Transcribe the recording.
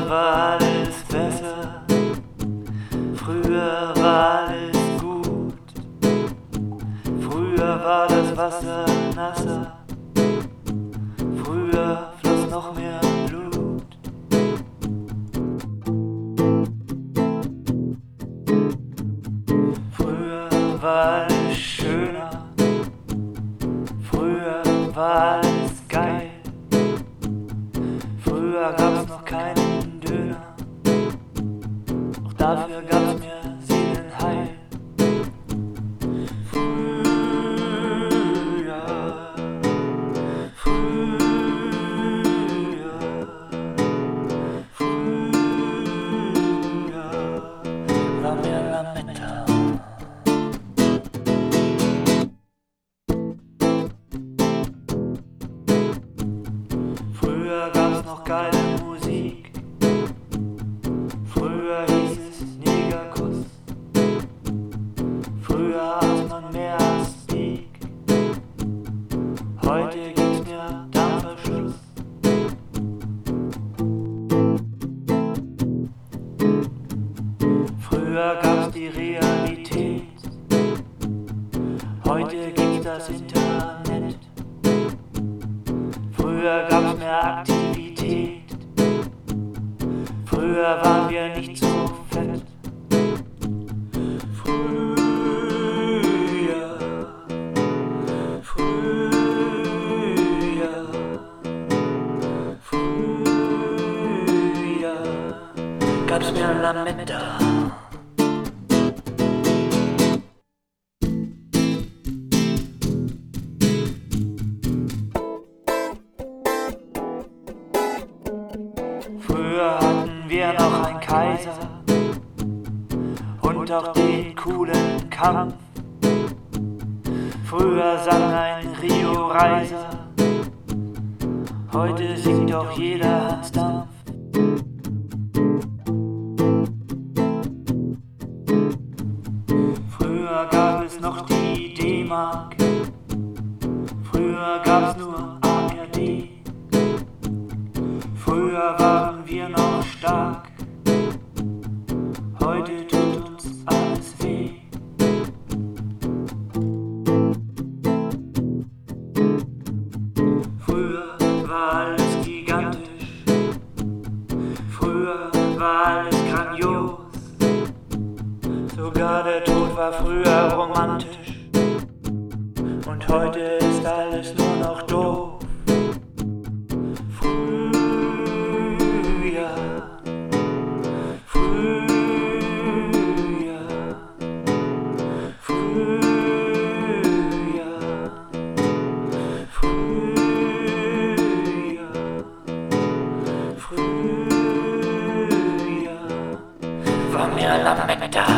war alles besser, früher war alles gut, früher war das Wasser nasser, früher floss noch mehr Blut. Früher war alles schöner, früher war alles geil, früher gab's noch keinen Döner, doch dafür gab's mir Seelenheil. Früher, früher, früher war mir Lametta. Früher gab's noch geile Musik, früher hieß es Negerkuss, früher aß man mehr als Steak, heute gibt's mir Darmverschluss. Früher gab's die Realität, heute gibt's das Internet. Früher gab's mehr Aktivität, früher waren wir nicht so fett. Früher, früher, früher gab's mehr Lametta. Früher hatten wir noch einen Kaiser und auch den coolen Kampf. Früher sang ein Rio Reiser, heute singt doch jeder Hans Dampf. Früher gab es noch die D-Mark, früher gab's nur ARD. Früher waren wir noch stark, heute tut uns alles weh. Früher war alles gigantisch, früher war alles grandios, sogar der Tod war früher romantisch und heute ist alles nur noch doof. War mir Lametta.